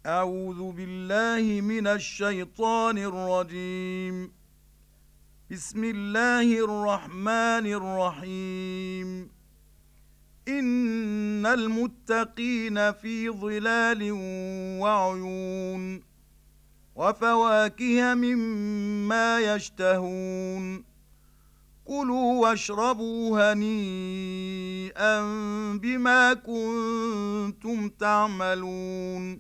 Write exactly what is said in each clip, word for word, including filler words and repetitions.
أعوذ بالله من الشيطان الرجيم. بسم الله الرحمن الرحيم. إن المتقين في ظلال وعيون وفواكه مما يشتهون كلوا واشربوا هنيئا بما كنتم تعملون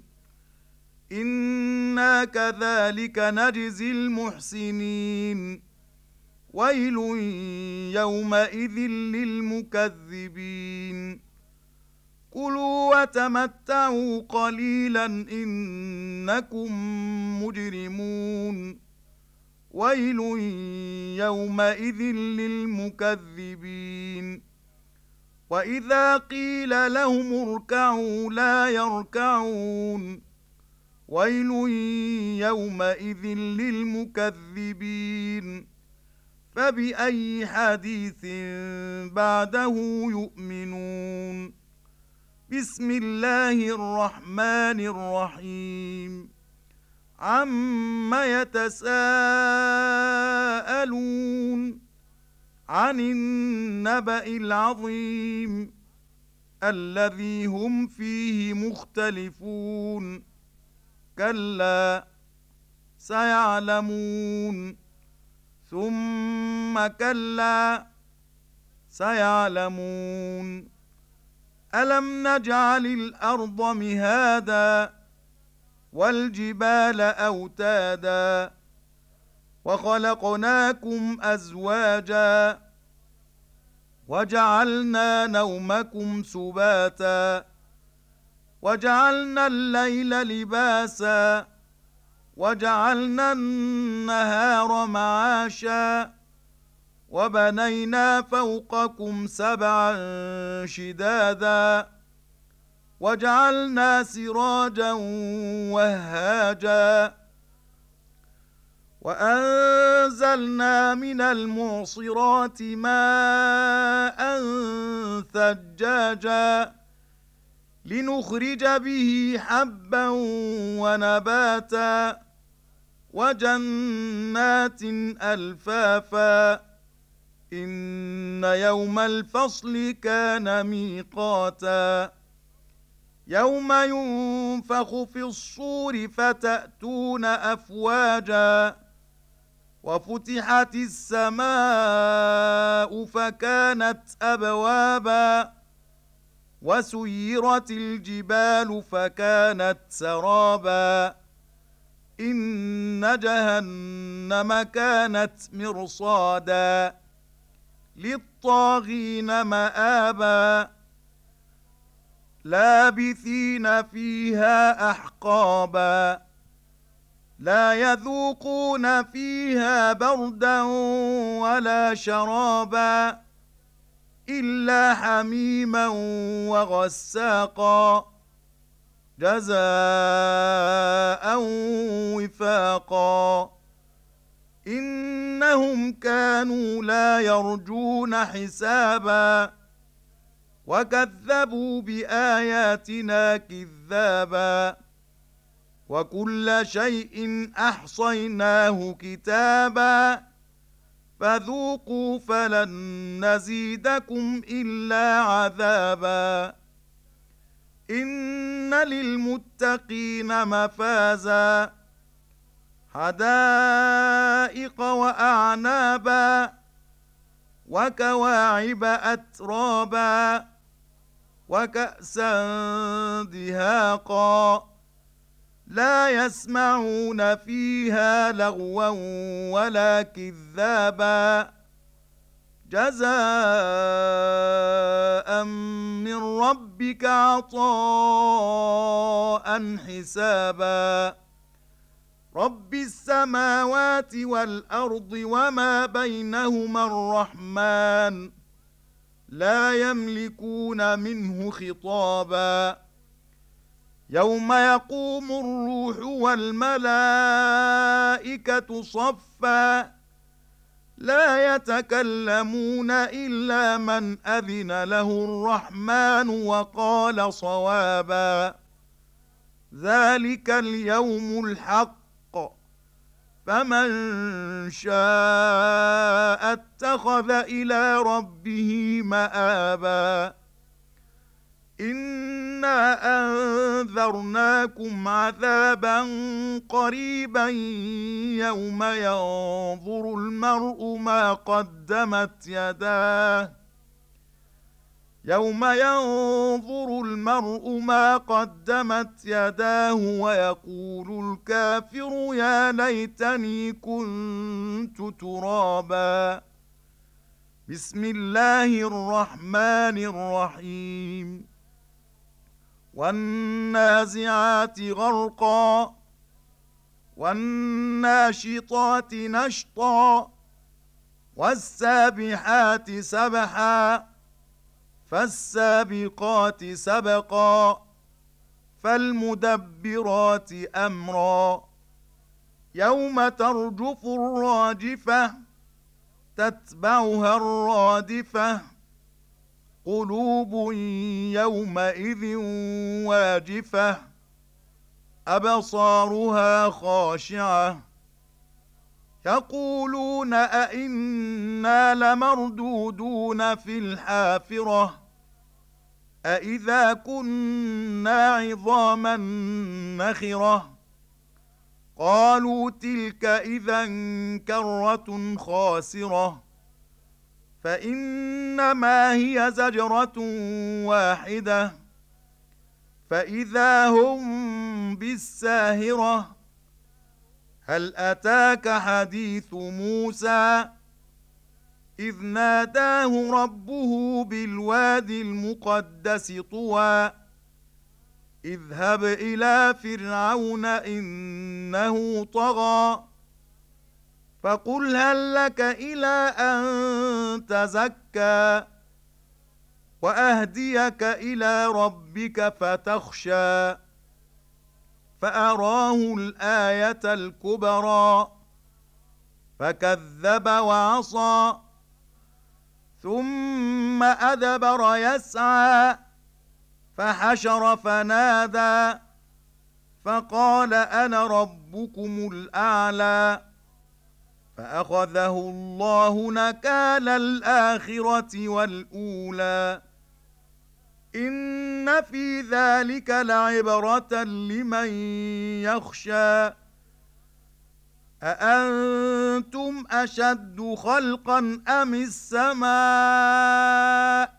إنا كذلك نجزي المحسنين ويل يومئذ للمكذبين كلوا وتمتعوا قليلا إنكم مجرمون ويل يومئذ للمكذبين وإذا قيل لهم اركعوا لا يركعون ويل يومئذ للمكذبين فبأي حديث بعده يؤمنون بسم الله الرحمن الرحيم عم يتساءلون عن النبأ العظيم الذي هم فيه مختلفون كلا سيعلمون ثم كلا سيعلمون ألم نجعل الأرض مهادا والجبال أوتادا وخلقناكم أزواجا وجعلنا نومكم سباتا وجعلنا الليل لباسا وجعلنا النهار معاشا وبنينا فوقكم سبعا شدادا وجعلنا سراجا وهاجا وأنزلنا من المعصرات ماء ثجاجا لنخرج به حبا ونباتا وجنات ألفافا إن يوم الفصل كان ميقاتا يوم ينفخ في الصور فتأتون أفواجا وفتحت السماء فكانت أبوابا وسيرت الجبال فكانت سرابا إن جهنم كانت مرصادا للطاغين مآبا لابثين فيها أحقابا لا يذوقون فيها بردا ولا شرابا إلا حميما وغساقا جزاء وفاقا إنهم كانوا لا يرجون حسابا وكذبوا بآياتنا كذابا وكل شيء أحصيناه كتابا فذوقوا فلن نزيدكم إلا عذابا إن للمتقين مفازا حدائق وأعنابا وكواعب أترابا وكأسا دهاقا لا يسمعون فيها لغوا ولا كذابا جزاء من ربك عطاء حسابا رب السماوات والأرض وما بينهما الرحمن لا يملكون منه خطابا يوم يقوم الروح والملائكة صفا لا يتكلمون إلا من أذن له الرحمن وقال صوابا ذلك اليوم الحق فمن شاء اتخذ إلى ربه مآبا إنا أنذرناكم عذابا قريبا يوم ينظر المرء ما قدمت يداه يوم ينظر المرء ما قدمت يداه ويقول الكافر يا ليتني كنت ترابا بسم الله الرحمن الرحيم والنازعات غرقا والناشطات نشطا والسابحات سبحا فالسابقات سبقا فالمدبرات أمرا يوم ترجف الراجفة تتبعها الرادفة قلوب يومئذ واجفة أبصارها خاشعة يقولون أئنا لمردودون في الحافرة أئذا كنا عظاما نخرة قالوا تلك إذا كرة خاسرة فإنما هي زجرة واحدة فإذا هم بالساهرة هل أتاك حديث موسى إذ ناداه ربه بالوادي المقدس طوى اذهب إلى فرعون إنه طغى فقل هل لك إلى أن تزكى وأهديك إلى ربك فتخشى فأراه الآية الكبرى فكذب وعصى ثم أدبر يسعى فحشر فنادى فقال أنا ربكم الأعلى فأخذه الله نكال الآخرة والأولى إن في ذلك لعبرة لمن يخشى أأنتم أشد خلقا أم السماء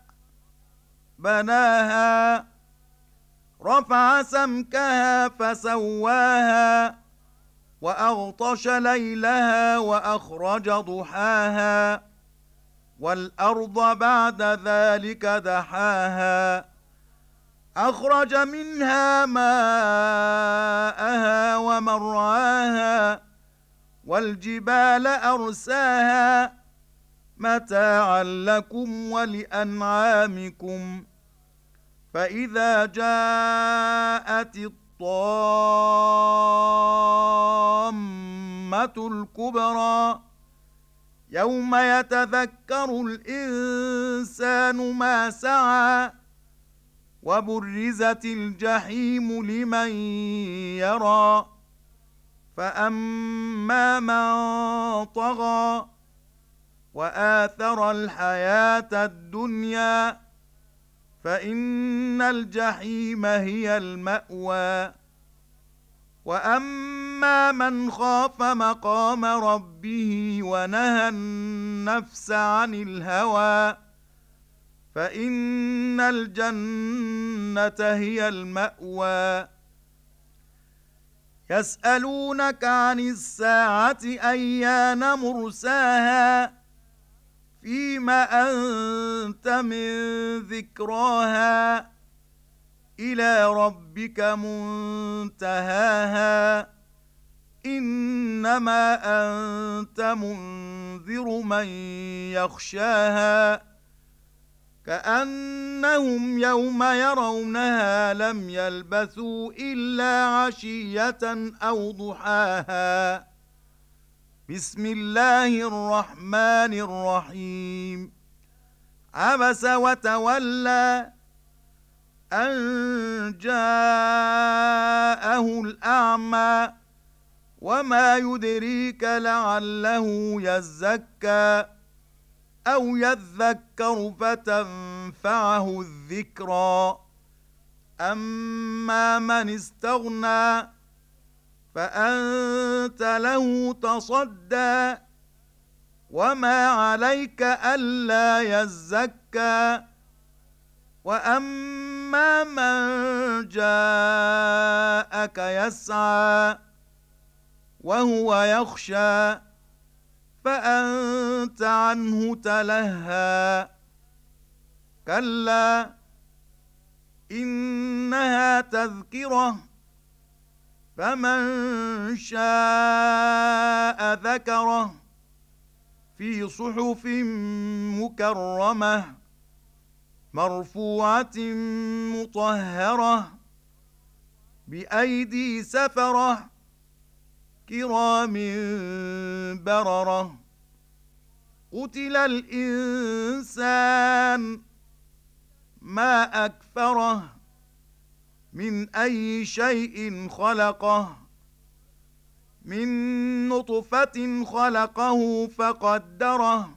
بناها رفع سمكها فسواها وأغطش ليلها وأخرج ضحاها والأرض بعد ذلك دحاها أخرج منها ماءها ومرعاها والجبال أرساها متاعا لكم ولأنعامكم فإذا جاءت الطامة الكبرى يوم يتذكر الإنسان ما سعى وبرزت الجحيم لمن يرى فأما من طغى وآثر الحياة الدنيا فإن الجحيم هي المأوى وأما من خاف مقام ربه ونهى النفس عن الهوى فإن الجنة هي المأوى يسألونك عن الساعة أيان مرساها فيما أنت من ذكراها إلى ربك منتهاها إنما أنت منذر من يخشاها كأنهم يوم يرونها لم يلبثوا إلا عشية أو ضحاها بسم الله الرحمن الرحيم عبس وتولى أن جاءه يراه الأعمى وما يدريك لعله يزكى أو يذكر فتنفعه الذكرى أما من استغنى فأنت له تصدى وما عليك ألا يزكى وأما من جاءك يسعى وهو يخشى فأنت عنه تلهى كلا إنها تذكرة فمن شاء ذكره في صحف مكرمة مرفوعة مطهرة بأيدي سفرة كرام بررة قتل الإنسان ما أكفره من أي شيء خلقه من نطفة خلقه فقدره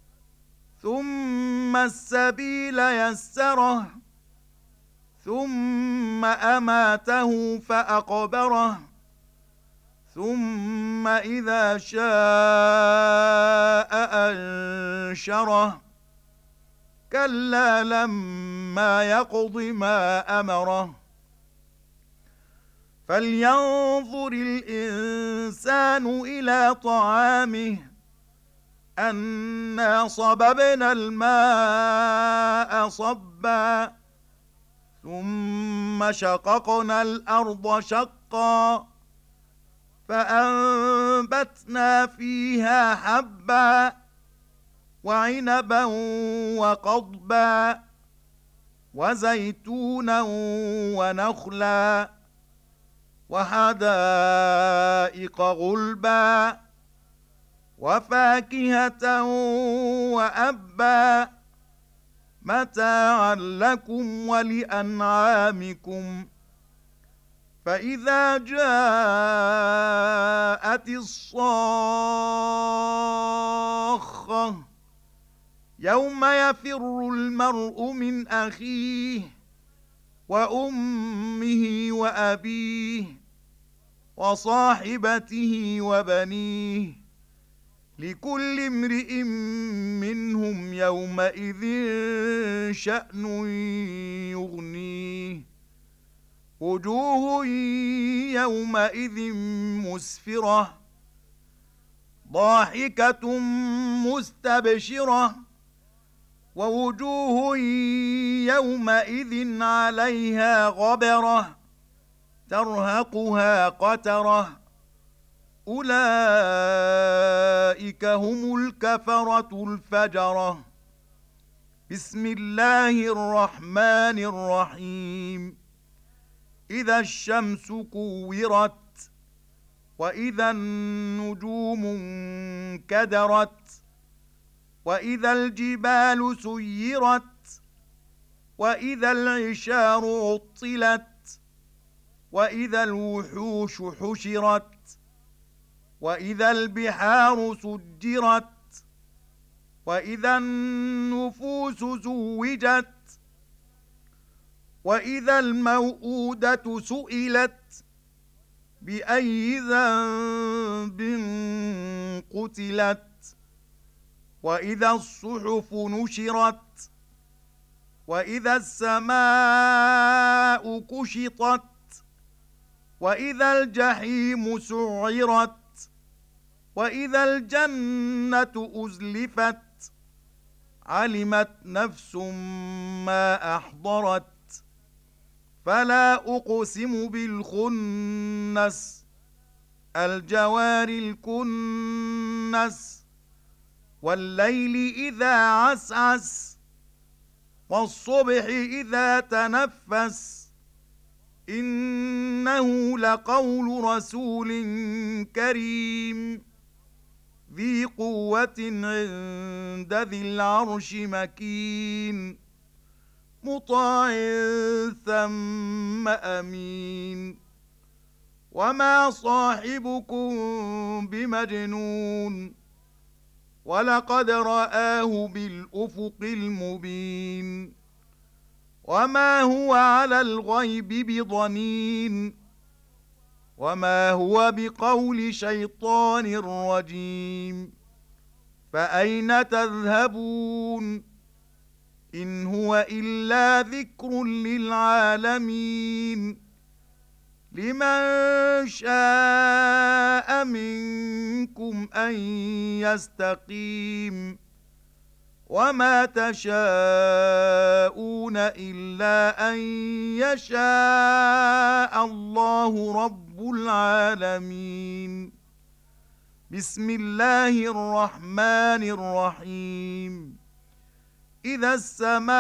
ثم السبيل يسره ثم أماته فأقبره ثم إذا شاء أنشره كلا لما يقض ما أمره فلينظر الإنسان إلى طعامه أنا صببنا الماء صبا ثم شققنا الأرض شقا فأنبتنا فيها حبا وعنبا وقضبا وزيتونا ونخلا وحدائق غلبا وفاكهة وأبا متاعا لكم ولأنعامكم فإذا جاءت الصاخة يوم يفر المرء من أخيه وأمه وأبيه وصاحبته وبنيه لكل امرئ منهم يومئذ شأن يغنيه وجوه يومئذ مسفرة ضاحكة مستبشرة ووجوه يومئذ عليها غبرة ترهقها قترة أولئك هم الكفرة الفجرة بسم الله الرحمن الرحيم إذا الشمس كورت وإذا النجوم انكدرت وإذا الجبال سيرت وإذا العشار عطلت وإذا الوحوش حشرت وإذا البحار سجرت وإذا النفوس زوجت وإذا الموءودة سئلت بأي ذنب قتلت وإذا الصحف نشرت وإذا السماء كشطت وإذا الجحيم سعرت وإذا الجنة أزلفت علمت نفس ما أحضرت فلا أقسم بالخنس الجوار الكنس والليل إذا عسعس والصبح إذا تنفس إنه لقول رسول كريم ذي قوة عند ذي العرش مكين مطاع ثم أمين وما صاحبكم بمجنون ولقد رآه بالأفق المبين وما هو على الغيب بضنين وما هو بقول شيطان رجيم فأين تذهبون إن هو إلا ذكر للعالمين لمن شاء منكم أن يستقيم وما تشاءون إلا أن يشاء الله رب العالمين بسم الله الرحمن الرحيم إذا السماء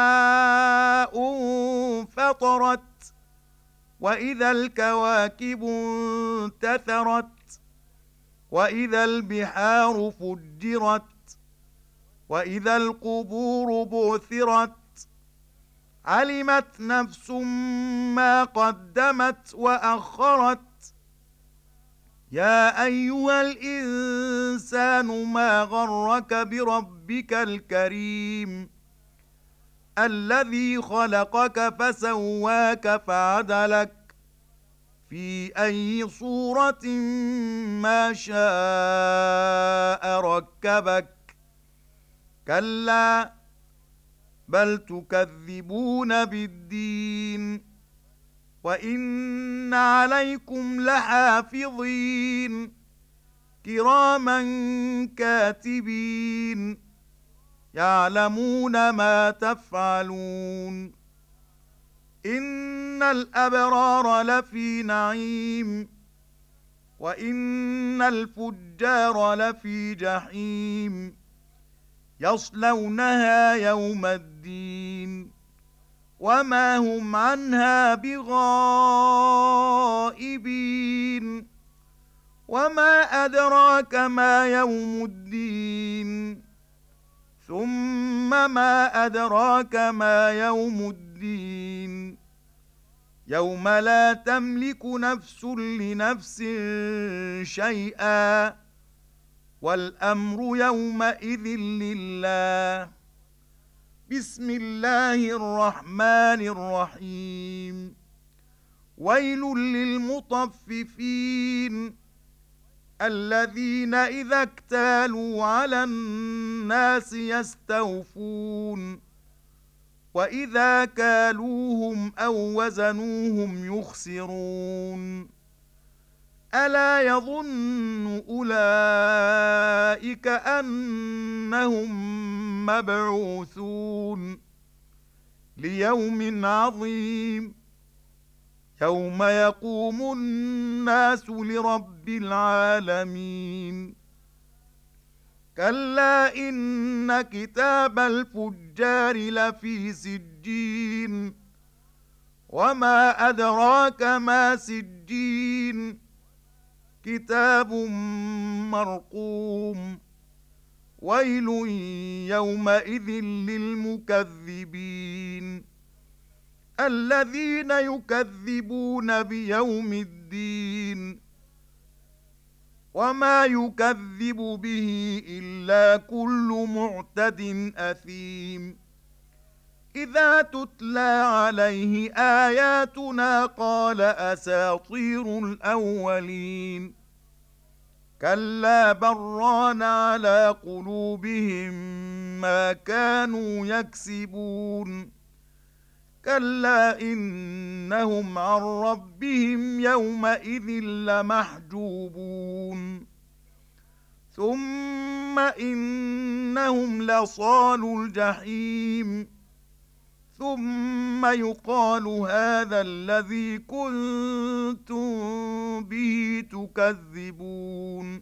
انفطرت وإذا الكواكب انتثرت وإذا البحار فجرت وإذا القبور بعثرت علمت نفس ما قدمت وأخرت يا أيها الإنسان ما غرك بربك الكريم الذي خلقك فسواك فعدلك في أي صورة ما شاء ركبك كلا بل تكذبون بالدين وإن عليكم لحافظين كراما كاتبين يعلمون ما تفعلون إن الأبرار لفي نعيم وإن الفجار لفي جحيم يصلونها يوم الدين وما هم عنها بغائبين وما أدراك ما يوم الدين ثم ما أدراك ما يوم الدين يوم لا تملك نفس لنفس شيئا والأمر يومئذ لله بسم الله الرحمن الرحيم ويل للمطففين الذين إذا اكتالوا على الناس يستوفون وإذا كالوهم أو وزنوهم يخسرون ألا يظن أولئك أنهم مبعوثون ليوم عظيم يوم يقوم الناس لرب العالمين كلا إن كتاب الفجار لفي سجين وما أدراك ما سجين كتاب مرقوم ويل يومئذ للمكذبين الذين يكذبون بيوم الدين وما يكذب به إلا كل معتد أثيم إذا تتلى عليه آياتنا قال أساطير الأولين كلا بران على قلوبهم ما كانوا يكسبون كلا إنهم عن ربهم يومئذ لمحجوبون ثم إنهم لصالو الجحيم ثم يقال هذا الذي كنتم به تكذبون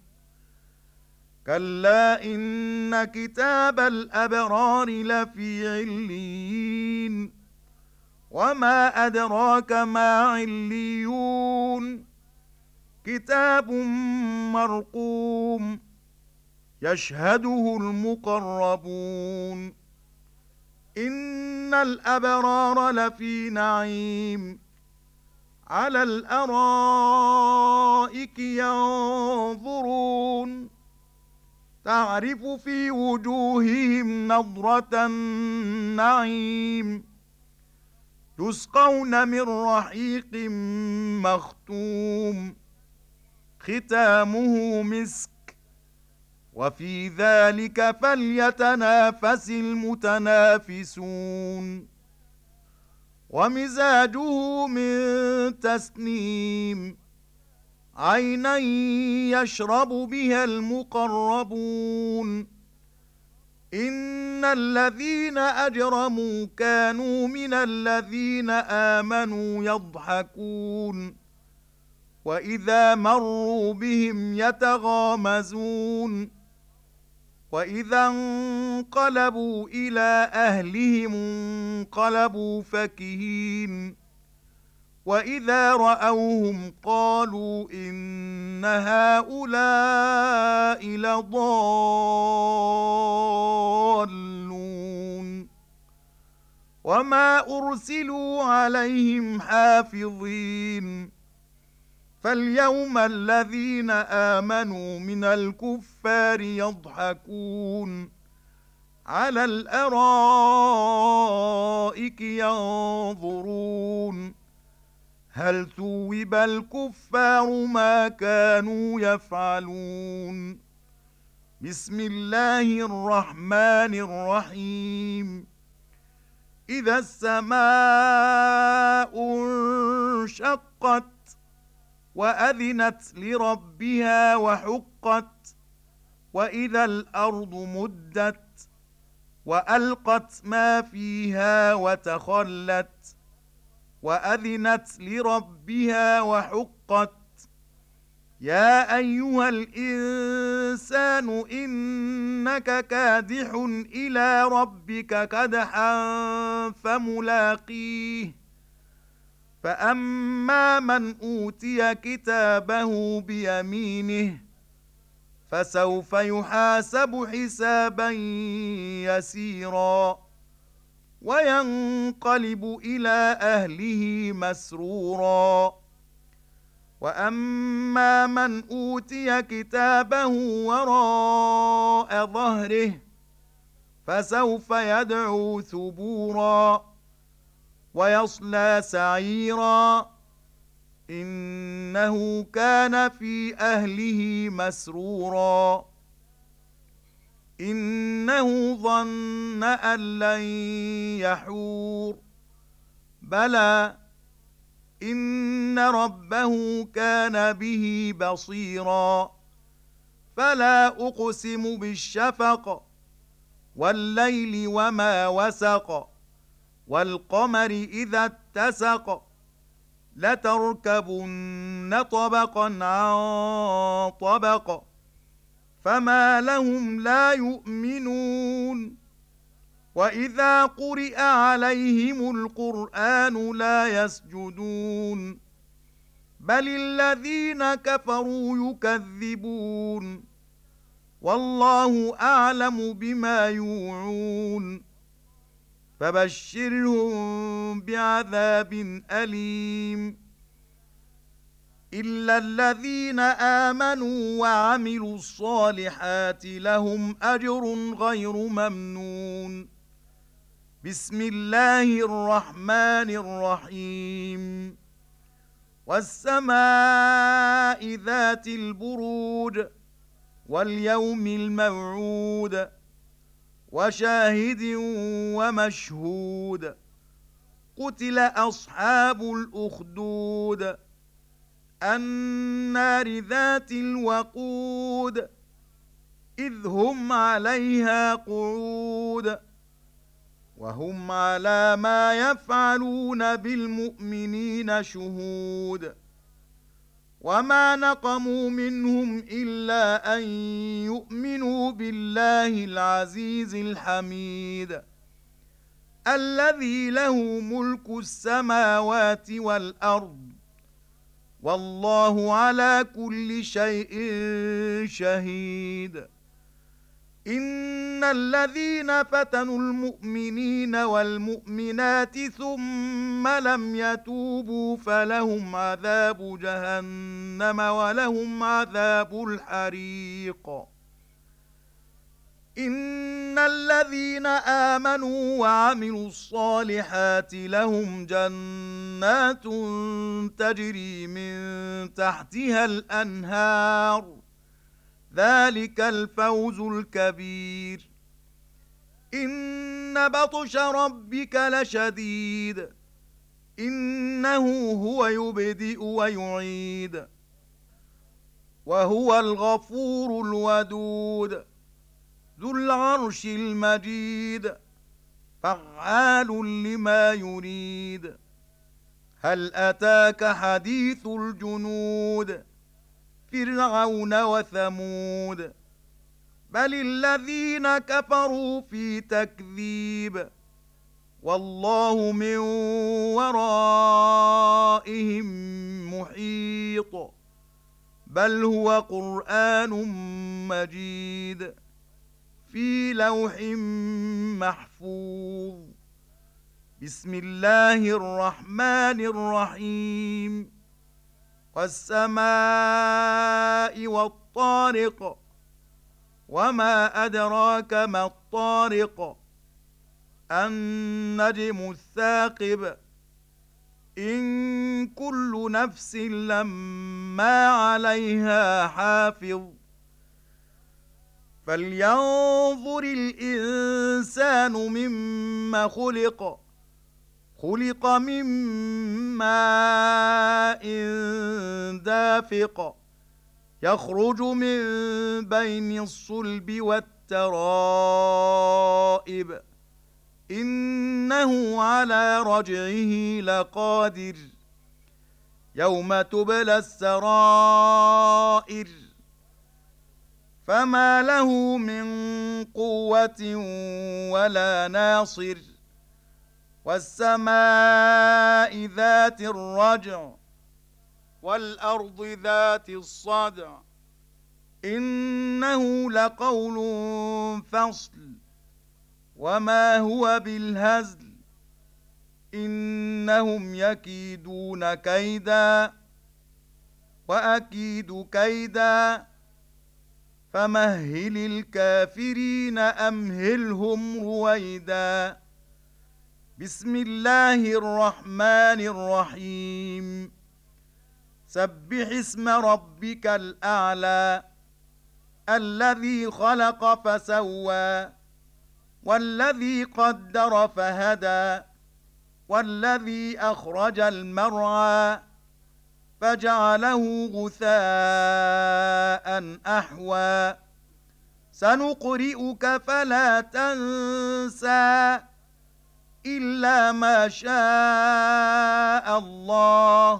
كلا إن كتاب الأبرار لفي عليين وما أدراك ما عليون كتاب مرقوم يشهده المقربون إن الأبرار لفي نعيم على الأرائك ينظرون تعرف في وجوههم نضرة النعيم يسقون من رحيق مختوم ختامه مسك وفي ذلك فليتنافس المتنافسون ومزاجه من تسنيم عينا يشرب بها المقربون إن الذين أجرموا كانوا من الذين آمنوا يضحكون وإذا مروا بهم يتغامزون وإذا انقلبوا إلى أهلهم انقلبوا فكهين وإذا رأوهم قالوا إن هؤلاء لضالون وما أرسلوا عليهم حافظين فاليوم الذين آمنوا من الكفار يضحكون على الأرائك ينظرون هل ثوب الكفار ما كانوا يفعلون بسم الله الرحمن الرحيم إذا السماء انشقت وأذنت لربها وحقت وإذا الأرض مدت وألقت ما فيها وتخلت وأذنت لربها وحقت يا أيها الإنسان إنك كادح إلى ربك كدحا فملاقيه فأما من أوتي كتابه بيمينه فسوف يحاسب حسابا يسيرا وينقلب إلى أهله مسرورا وأما من أوتي كتابه وراء ظهره فسوف يدعو ثبورا ويصلى سعيرا إنه كان في أهله مسرورا إنه ظن أن لن يحور بلى إن ربه كان به بصيرا فلا أقسم بالشفق والليل وما وسق والقمر إذا اتسق لتركبن طبقا عن طبق فما لهم لا يؤمنون وإذا قرئ عليهم القرآن لا يسجدون بل الذين كفروا يكذبون والله أعلم بما يوعون فبشرهم بعذاب أليم إلا الذين آمنوا وعملوا الصالحات لهم أجر غير ممنون بسم الله الرحمن الرحيم والسماء ذات البروج واليوم الموعود وشاهد ومشهود قتل أصحاب الأخدود النار ذات الوقود إذ هم عليها قعود وهم على ما يفعلون بالمؤمنين شهود وما نقموا منهم إلا أن يؤمنوا بالله العزيز الحميد الذي له ملك السماوات والأرض والله على كل شيء شهيد إن الذين فتنوا المؤمنين والمؤمنات ثم لم يتوبوا فلهم عذاب جهنم ولهم عذاب الحريق. إن الذين آمنوا وعملوا الصالحات لهم جنات تجري من تحتها الأنهار، ذلك الفوز الكبير. إن بطش ربك لشديد، إنه هو يبدئ ويعيد، وهو الغفور الودود ذو العرش المجيد، فعال لما يريد. هل أتاك حديث الجنود فرعون وثمود، بل الذين كفروا في تكذيب، والله من ورائهم محيط، بل هو قرآن مجيد في لوح محفوظ. بسم الله الرحمن الرحيم. والسماء والطارق، وما أدراك ما الطارق، النجم الثاقب، إن كل نفس لما عليها حافظ. فلينظر الإنسان مما خلق، خلق من ماء دافق، يخرج من بين الصلب والترائب، إنه على رجعه لقادر. يوم تبلى السرائر، فما له من قوة ولا ناصر. والسماء ذات الرجع، والأرض ذات الصدع، إنه لقول فصل، وما هو بالهزل، إنهم يكيدون كيدا، وأكيد كيدا، فمهل الكافرين أمهلهم رويدا. بسم الله الرحمن الرحيم. سبح اسم ربك الأعلى، الذي خلق فسوى، والذي قدر فهدى، والذي أخرج المرعى فجعله غثاء أحوى. سنقرئك فلا تنسى إلا ما شاء الله،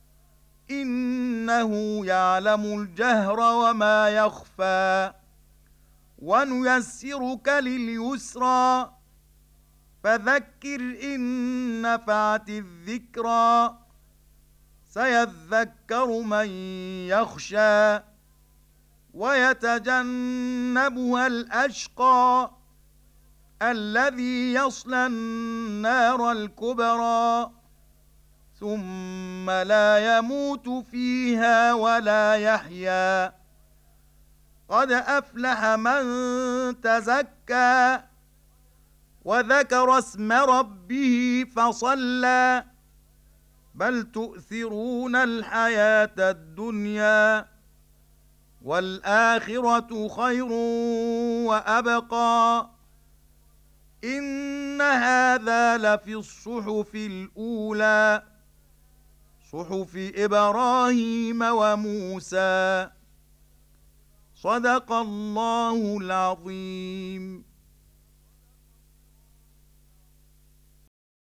إنه يعلم الجهر وما يخفى. ونيسرك لليسرى، فذكر إن نفعت الذكرى، سيذكر من يخشى، ويتجنبها الأشقى، الذي يصلى النار الكبرى، ثم لا يموت فيها ولا يحيا. قد أفلح من تزكى، وذكر اسم ربه فصلى، بل تؤثرون الحياة الدنيا، والآخرة خير وأبقى. إن هذا لفي الصحف الأولى، صحف إبراهيم وموسى. صدق الله العظيم.